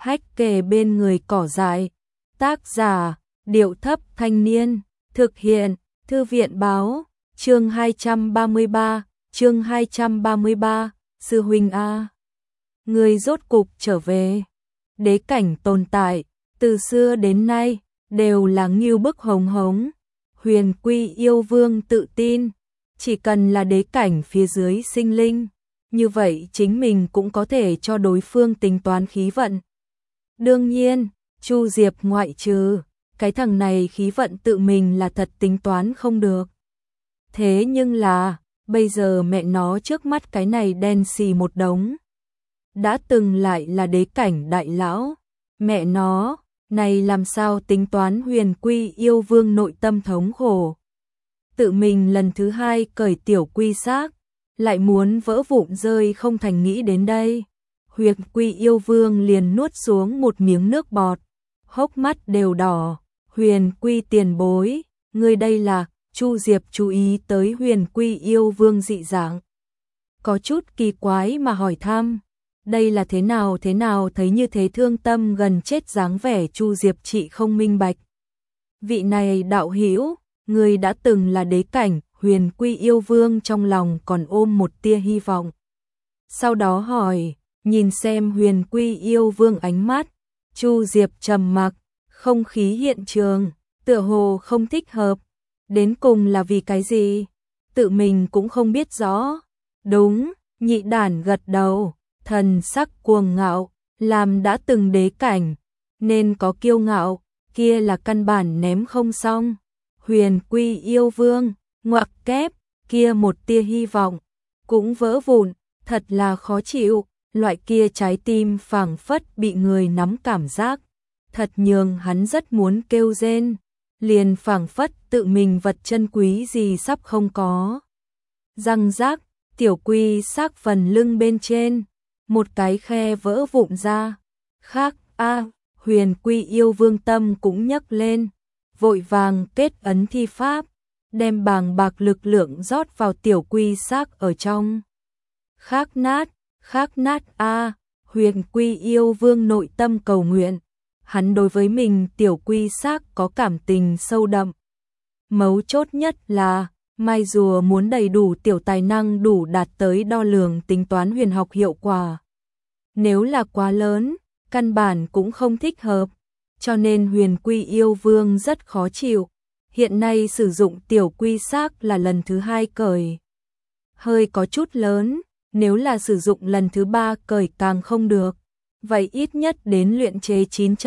hách kề bên người cỏ dại. Tác giả, Điệu Thấp Thanh Niên. Thực hiện, Thư viện Báo. Chương 233, Sư huynh a, người rốt cục trở về. Đế cảnh tồn tại, từ xưa đến nay, đều là ngưu bức hống hống. Huyền Quy Yêu Vương tự tin, chỉ cần là đế cảnh phía dưới sinh linh, như vậy chính mình cũng có thể cho đối phương tính toán khí vận. Đương nhiên, Chu Diệp ngoại trừ, cái thằng này khí vận tự mình là thật tính toán không được. Thế nhưng là, bây giờ mẹ nó trước mắt cái này đen xì một đống. Đã từng lại là đế cảnh đại lão, mẹ nó, này làm sao tính toán Huyền Quy Yêu Vương nội tâm thống khổ. Tự mình lần thứ hai cởi tiểu quy xác, lại muốn vỡ vụn rơi không thành nghĩ đến đây. Huyền Quy Yêu Vương liền nuốt xuống một miếng nước bọt, hốc mắt đều đỏ. Huyền Quy tiền bối, người đây là... Chu Diệp chú ý tới Huyền Quy Yêu Vương dị dạng, có chút kỳ quái mà hỏi thăm, đây là thế nào thấy như thế thương tâm gần chết dáng vẻ. Chu Diệp chị không minh bạch. Vị này đạo hữu, người đã từng là đế cảnh. Huyền Quy Yêu Vương trong lòng còn ôm một tia hy vọng. Sau đó hỏi, nhìn xem Huyền Quy Yêu Vương ánh mắt. Chu Diệp trầm mặc, không khí hiện trường tựa hồ không thích hợp. Đến cùng là vì cái gì? Tự mình cũng không biết rõ. Đúng, nhị đản gật đầu, thần sắc cuồng ngạo, làm đã từng đế cảnh, nên có kiêu ngạo, kia là căn bản ném không xong. Huyền Quy Yêu Vương, ngoặc kép, kia một tia hy vọng, cũng vỡ vụn, thật là khó chịu, loại kia trái tim phảng phất bị người nắm cảm giác, thật nhường hắn rất muốn kêu rên. Liền phảng phất tự mình vật chân quý gì sắp không có. Răng rác, tiểu quy xác phần lưng bên trên, một cái khe vỡ vụn ra. Khác Huyền Quy Yêu Vương tâm cũng nhấc lên, vội vàng kết ấn thi pháp, đem bàng bạc lực lượng rót vào tiểu quy xác ở trong. Khác nát Huyền Quy Yêu Vương nội tâm cầu nguyện. Hắn đối với mình tiểu quy xác có cảm tình sâu đậm. Mấu chốt nhất là, mai rùa muốn đầy đủ tiểu tài năng đủ đạt tới đo lường tính toán huyền học hiệu quả. Nếu là quá lớn, căn bản cũng không thích hợp, cho nên Huyền Quy Yêu Vương rất khó chịu. Hiện nay sử dụng tiểu quy xác là lần thứ hai cởi. Hơi có chút lớn, nếu là sử dụng lần thứ ba cởi càng không được. Vậy ít nhất đến luyện chế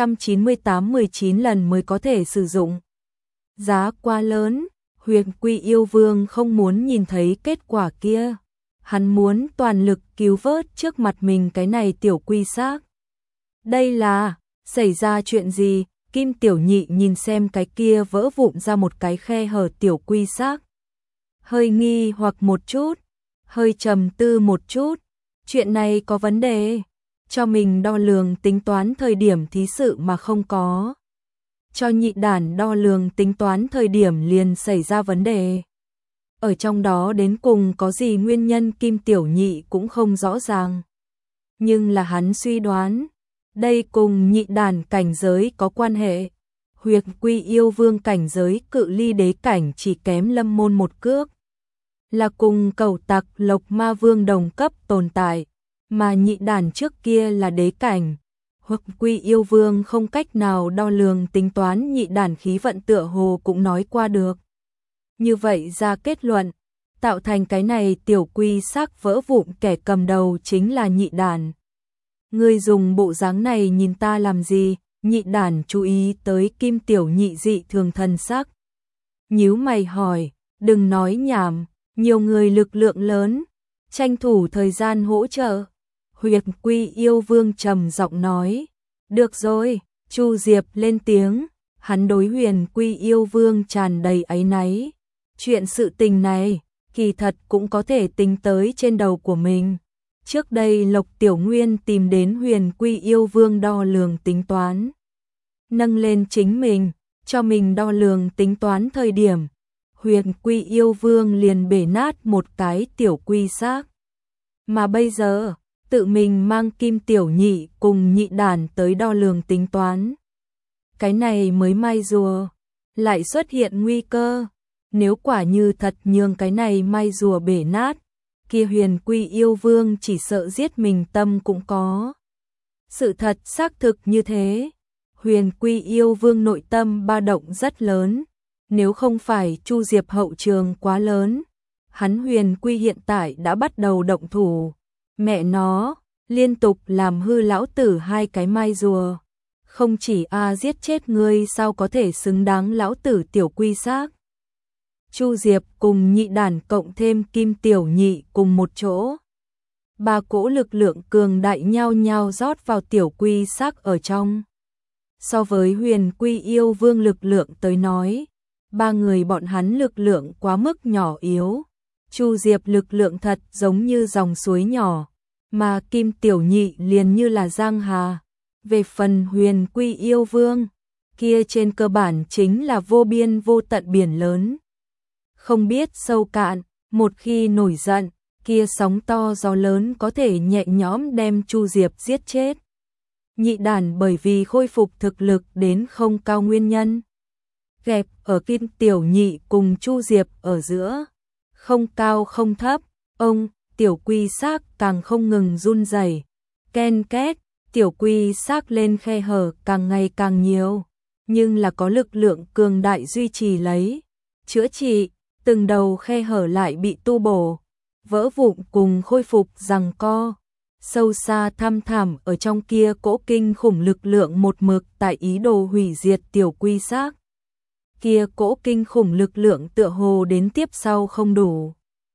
998-19 lần mới có thể sử dụng. Giá quá lớn, Huyền Quy Yêu Vương không muốn nhìn thấy kết quả kia. Hắn muốn toàn lực cứu vớt trước mặt mình cái này tiểu quy xác. Đây là, xảy ra chuyện gì? Kim Tiểu Nhị nhìn xem cái kia vỡ vụn ra một cái khe hở tiểu quy xác. Hơi nghi hoặc một chút, hơi trầm tư một chút. Chuyện này có vấn đề. Cho mình đo lường tính toán thời điểm thí sự mà không có. Cho nhị đản đo lường tính toán thời điểm liền xảy ra vấn đề. Ở trong đó đến cùng có gì nguyên nhân Kim Tiểu Nhị cũng không rõ ràng. Nhưng là hắn suy đoán, đây cùng nhị đản cảnh giới có quan hệ. Huyền Quy Yêu Vương cảnh giới cự ly đế cảnh chỉ kém Lâm Môn một cước. Là cùng Cẩu Tặc Lộc Ma Vương đồng cấp tồn tại. Mà nhị đản trước kia là đế cảnh. Huyền Quy Yêu Vương không cách nào đo lường tính toán nhị đản khí vận tựa hồ cũng nói qua được. Như vậy ra kết luận, tạo thành cái này tiểu quy xác vỡ vụn kẻ cầm đầu chính là nhị đản. Ngươi dùng bộ dáng này nhìn ta làm gì? Nhị đản chú ý tới Kim Tiểu Nhị dị thường thần sắc. Nhíu mày hỏi, đừng nói nhảm, nhiều người lực lượng lớn, tranh thủ thời gian hỗ trợ. Huyền Quy Yêu Vương trầm giọng nói, được rồi. Chu Diệp lên tiếng, hắn đối Huyền Quy Yêu Vương tràn đầy áy náy. Chuyện sự tình này, kỳ thật cũng có thể tính tới trên đầu của mình. Trước đây Lộc Tiểu Nguyên tìm đến Huyền Quy Yêu Vương đo lường tính toán. Nâng lên chính mình, cho mình đo lường tính toán thời điểm. Huyền Quy Yêu Vương liền bể nát một cái tiểu quy xác. Mà bây giờ, tự mình mang Kim Tiểu Nhị cùng Nhị Đản tới đo lường tính toán. Cái này mới may rùa, lại xuất hiện nguy cơ. Nếu quả như thật nhường cái này may rùa bể nát, kia Huyền Quy Yêu Vương chỉ sợ giết mình tâm cũng có. Sự thật xác thực như thế. Huyền Quy Yêu Vương nội tâm ba động rất lớn. Nếu không phải Chu Diệp hậu trường quá lớn, hắn Huyền Quy hiện tại đã bắt đầu động thủ. Mẹ nó, liên tục làm hư lão tử hai cái mai rùa. Không chỉ giết chết ngươi sao có thể xứng đáng lão tử Tiểu Quy xác. Chu Diệp cùng Nhị Đản cộng thêm Kim Tiểu Nhị cùng một chỗ. Ba cỗ lực lượng cường đại nhau nhau rót vào Tiểu Quy xác ở trong. So với Huyền Quy Yêu Vương lực lượng tới nói, ba người bọn hắn lực lượng quá mức nhỏ yếu. Chu Diệp lực lượng thật giống như dòng suối nhỏ, mà Kim Tiểu Nhị liền như là giang hà. Về phần Huyền Quy Yêu Vương, kia trên cơ bản chính là vô biên vô tận biển lớn. Không biết sâu cạn, một khi nổi giận, kia sóng to gió lớn có thể nhẹ nhõm đem Chu Diệp giết chết. Nhị Đản bởi vì khôi phục thực lực đến không cao nguyên nhân, gẹp ở Kim Tiểu Nhị cùng Chu Diệp ở giữa, không cao không thấp, ông Tiểu Quy xác càng không ngừng run rẩy, ken két, Tiểu Quy xác lên khe hở càng ngày càng nhiều, nhưng là có lực lượng cường đại duy trì lấy, chữa trị, từng đầu khe hở lại bị tu bổ, vỡ vụn cùng khôi phục giằng co. Sâu xa thăm thẳm ở trong kia cỗ kinh khủng lực lượng một mực tại ý đồ hủy diệt Tiểu Quy xác. Kia cỗ kinh khủng lực lượng tựa hồ đến tiếp sau không đủ.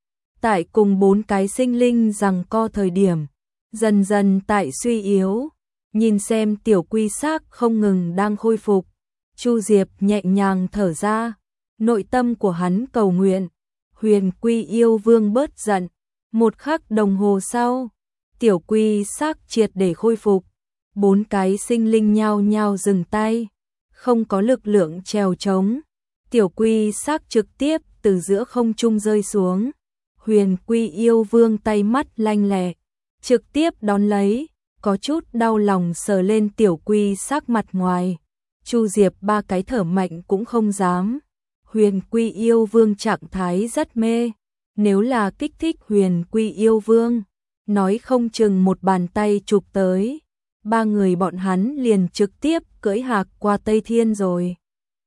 Tại cùng bốn cái sinh linh giằng co thời điểm, dần dần tại suy yếu, nhìn xem Tiểu Quy xác không ngừng đang khôi phục, Chu Diệp nhẹ nhàng thở ra, nội tâm của hắn cầu nguyện, Huyền Quy Yêu Vương bớt giận. Một khắc đồng hồ sau, Tiểu Quy xác triệt để khôi phục, bốn cái sinh linh nhao nhao dừng tay, không có lực lượng trèo trống, Tiểu Quy xác trực tiếp từ giữa không trung rơi xuống. Huyền Quy Yêu Vương tay mắt lanh lẹ, trực tiếp đón lấy, có chút đau lòng sờ lên Tiểu Quy xác mặt ngoài. Chu Diệp ba cái thở mạnh cũng không dám. Huyền Quy Yêu Vương trạng thái rất mê, nếu là kích thích Huyền Quy Yêu Vương, nói không chừng một bàn tay chụp tới, ba người bọn hắn liền trực tiếp cưỡi hạc qua Tây Thiên rồi.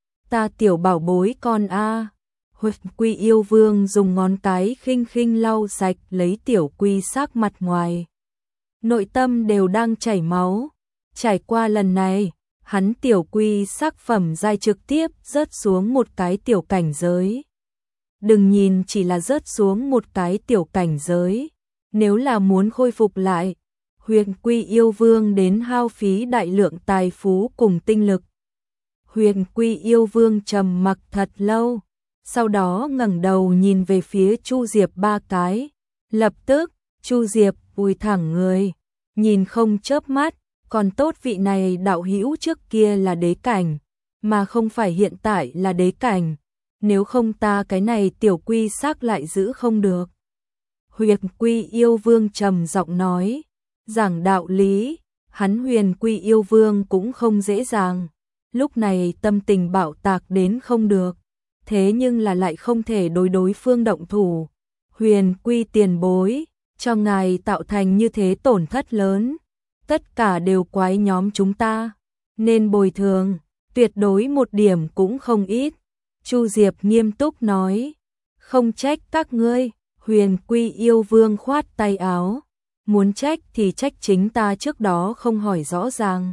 Ta tiểu bảo bối con a. Huyền Quy Yêu Vương dùng ngón cái khinh khinh lau sạch lấy Tiểu Quy xác mặt ngoài. Nội tâm đều đang chảy máu. Trải qua lần này, hắn Tiểu Quy xác phẩm giai trực tiếp rớt xuống một cái tiểu cảnh giới. Đừng nhìn chỉ là rớt xuống một cái tiểu cảnh giới, nếu là muốn khôi phục lại, Huyền Quy Yêu Vương đến hao phí đại lượng tài phú cùng tinh lực. Huyền Quy Yêu Vương trầm mặc thật lâu, sau đó ngẩng đầu nhìn về phía Chu Diệp ba cái. Lập tức, Chu Diệp vùi thẳng người, nhìn không chớp mắt, còn tốt vị này đạo hữu trước kia là đế cảnh, mà không phải hiện tại là đế cảnh, nếu không ta cái này Tiểu Quy xác lại giữ không được. Huyền Quy Yêu Vương trầm giọng nói, giảng đạo lý, hắn Huyền Quy Yêu Vương cũng không dễ dàng, lúc này tâm tình bạo tạc đến không được, thế nhưng là lại không thể đối phương động thủ. Huyền Quy tiền bối, cho ngài tạo thành như thế tổn thất lớn, tất cả đều quái nhóm chúng ta, nên bồi thường, tuyệt đối một điểm cũng không ít. Chu Diệp nghiêm túc nói, không trách các ngươi. Huyền Quy Yêu Vương khoát tay áo, muốn trách thì trách chính ta trước đó không hỏi rõ ràng.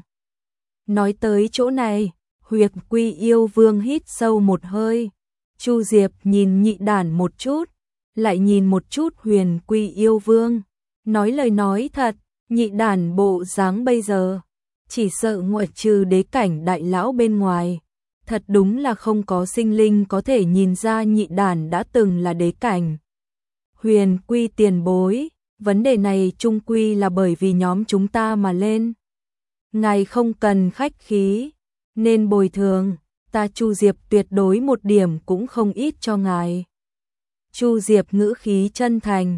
Nói tới chỗ này, Huyền Quy Yêu Vương hít sâu một hơi. Chu Diệp nhìn Nhị Đản một chút, lại nhìn một chút Huyền Quy Yêu Vương, nói lời nói thật, Nhị Đản bộ dáng bây giờ, chỉ sợ ngoại trừ đế cảnh đại lão bên ngoài, thật đúng là không có sinh linh có thể nhìn ra Nhị Đản đã từng là đế cảnh. Huyền Quy tiền bối, vấn đề này chung quy là bởi vì nhóm chúng ta mà lên. Ngài không cần khách khí, nên bồi thường, ta Chu Diệp tuyệt đối một điểm cũng không ít cho ngài. Chu Diệp ngữ khí chân thành,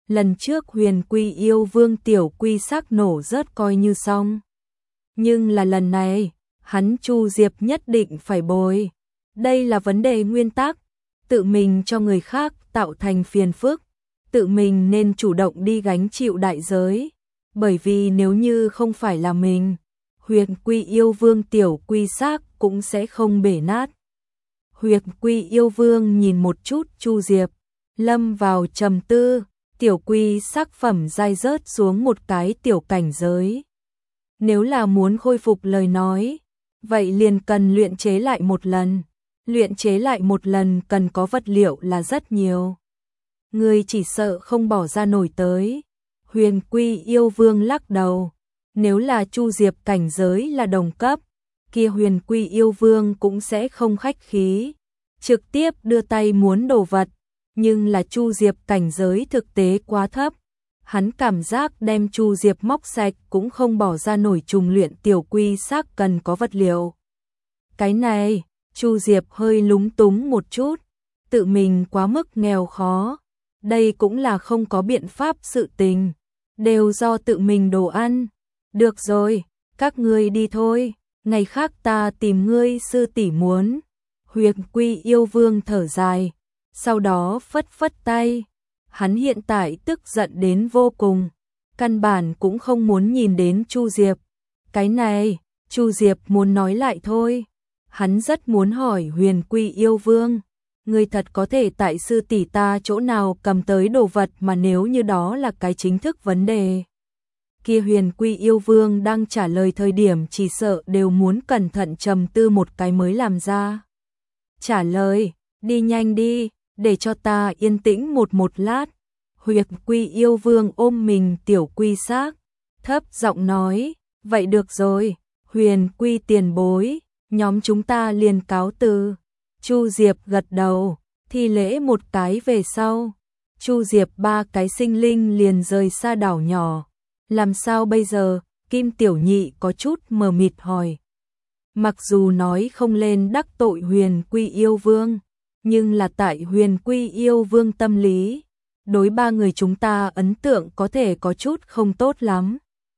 lần trước Huyền Quy yêu vương tiểu quy xác nổ rớt coi như xong. Nhưng là lần này, hắn Chu Diệp nhất định phải bồi. Đây là vấn đề nguyên tắc, tự mình cho người khác tạo thành phiền phức, tự mình nên chủ động đi gánh chịu đại giới. Bởi vì nếu như không phải là mình, Huyền Quy yêu vương tiểu quy xác cũng sẽ không bể nát. Huyền Quy yêu vương nhìn một chút Chu Diệp, lâm vào trầm tư, tiểu quy xác phẩm dai rớt xuống một cái tiểu cảnh giới. Nếu là muốn khôi phục lời nói, vậy liền cần luyện chế lại một lần. Luyện chế lại một lần cần có vật liệu là rất nhiều. Người chỉ sợ không bỏ ra nổi tới. Huyền Quy yêu vương lắc đầu. Nếu là Chu Diệp cảnh giới là đồng cấp, kia Huyền Quy yêu vương cũng sẽ không khách khí, trực tiếp đưa tay muốn đồ vật. Nhưng là Chu Diệp cảnh giới thực tế quá thấp. Hắn cảm giác đem Chu Diệp móc sạch cũng không bỏ ra nổi trùng luyện tiểu quy xác cần có vật liệu. Cái này, Chu Diệp hơi lúng túng một chút, tự mình quá mức nghèo khó. Đây cũng là không có biện pháp sự tình, đều do tự mình đồ ăn. Được rồi, các ngươi đi thôi, ngày khác ta tìm ngươi sư tỷ muốn. Huyền Quy yêu vương thở dài, sau đó phất phất tay. Hắn hiện tại tức giận đến vô cùng, căn bản cũng không muốn nhìn đến Chu Diệp. Cái này, Chu Diệp muốn nói lại thôi. Hắn rất muốn hỏi Huyền Quy yêu vương, ngươi thật có thể tại sư tỷ ta chỗ nào cầm tới đồ vật mà nếu như đó là cái chính thức vấn đề. Kia Huyền Quy yêu vương đang trả lời thời điểm chỉ sợ đều muốn cẩn thận trầm tư một cái mới làm ra. Trả lời, đi nhanh đi, để cho ta yên tĩnh một lát. Huyền Quy yêu vương ôm mình tiểu quy xác, thấp giọng nói, vậy được rồi, Huyền Quy tiền bối, nhóm chúng ta liền cáo từ. Chu Diệp gật đầu, thi lễ một cái về sau. Chu Diệp ba cái sinh linh liền rời xa đảo nhỏ. Làm sao bây giờ? Kim Tiểu Nhị có chút mờ mịt hỏi. Mặc dù nói không lên đắc tội Huyền Quy yêu vương, nhưng là tại Huyền Quy yêu vương tâm lý, đối ba người chúng ta ấn tượng có thể có chút không tốt lắm.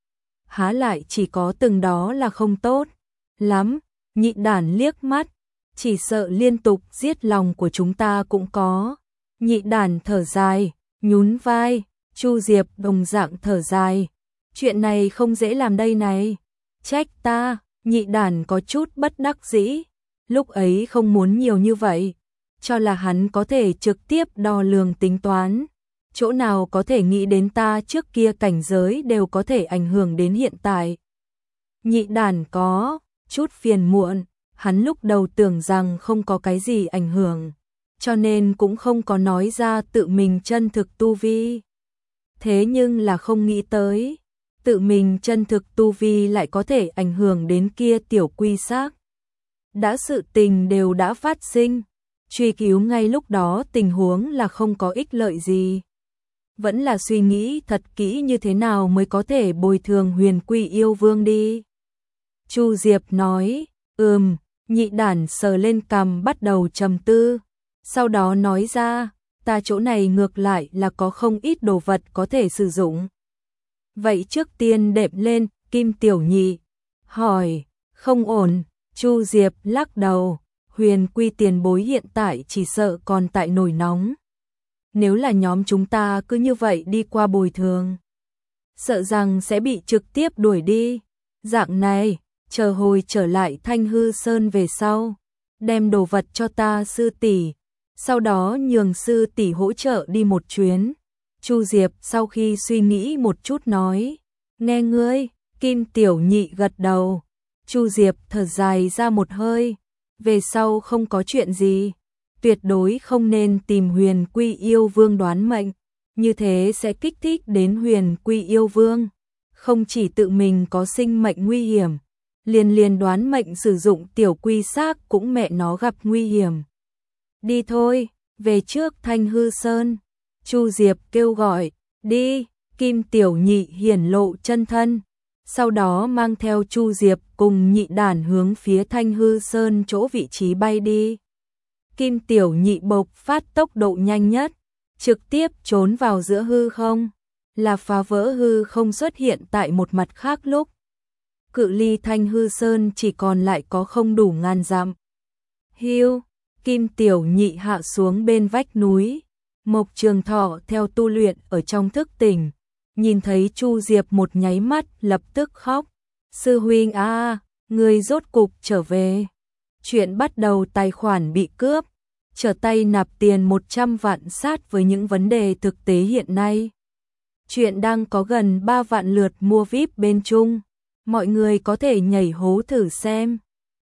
Há lại chỉ có từng đó là không tốt lắm. Nhị đản liếc mắt, chỉ sợ liên tục giết lòng của chúng ta cũng có. Nhị đản thở dài, nhún vai. Chu Diệp đồng dạng thở dài, chuyện này không dễ làm đây này. Trách ta. Nhị đản có chút bất đắc dĩ, lúc ấy không muốn nhiều như vậy, cho là hắn có thể trực tiếp đo lường tính toán. Chỗ nào có thể nghĩ đến ta trước kia cảnh giới đều có thể ảnh hưởng đến hiện tại. Nhị đản có chút phiền muộn, hắn lúc đầu tưởng rằng không có cái gì ảnh hưởng, cho nên cũng không có nói ra tự mình chân thực tu vi. Thế nhưng là không nghĩ tới, tự mình chân thực tu vi lại có thể ảnh hưởng đến kia tiểu quy xác. Đã sự tình đều đã phát sinh, truy cứu ngay lúc đó tình huống là không có ích lợi gì. Vẫn là suy nghĩ thật kỹ như thế nào mới có thể bồi thường Huyền Quy yêu vương đi. Chu Diệp nói, nhị đản sờ lên cằm bắt đầu trầm tư. Sau đó nói ra, ta chỗ này ngược lại là có không ít đồ vật có thể sử dụng. Vậy trước tiên đệm lên. Kim Tiểu Nhị hỏi, không ổn. Chu Diệp lắc đầu, Huyền Quy tiền bối hiện tại chỉ sợ còn tại nổi nóng. Nếu là nhóm chúng ta cứ như vậy đi qua bồi thường, sợ rằng sẽ bị trực tiếp đuổi đi. Dạng này, chờ hồi trở lại Thanh Hư Sơn về sau, đem đồ vật cho ta sư tỷ, sau đó nhường sư tỷ hỗ trợ đi một chuyến. Chu Diệp sau khi suy nghĩ một chút nói, nghe ngươi. Kim Tiểu Nhị gật đầu. Chu Diệp thở dài ra một hơi, về sau không có chuyện gì, tuyệt đối không nên tìm Huyền Quy yêu vương đoán mệnh, như thế sẽ kích thích đến Huyền Quy yêu vương, không chỉ tự mình có sinh mệnh nguy hiểm, liền đoán mệnh sử dụng tiểu quy xác cũng mẹ nó gặp nguy hiểm. Đi thôi, về trước Thanh Hư Sơn. Chu Diệp kêu gọi, đi. Kim Tiểu Nhị hiển lộ chân thân, sau đó mang theo Chu Diệp cùng nhị đản hướng phía Thanh Hư Sơn chỗ vị trí bay đi. Kim Tiểu Nhị bộc phát tốc độ nhanh nhất, trực tiếp trốn vào giữa hư không, là phá vỡ hư không xuất hiện tại một mặt khác lúc. Cự ly Thanh Hư Sơn chỉ còn lại có không đủ ngàn dặm. Hưu, Kim Tiểu Nhị hạ xuống bên vách núi. Mộc Trường Thọ theo tu luyện ở trong thức tỉnh, nhìn thấy Chu Diệp một nháy mắt lập tức khóc. Sư huynh a, người rốt cục trở về. Chuyện bắt đầu tài khoản bị cướp, trở tay nạp tiền 100 vạn sát với những vấn đề thực tế hiện nay. Chuyện đang có gần 3 vạn lượt mua VIP bên Trung, mọi người có thể nhảy hố thử xem.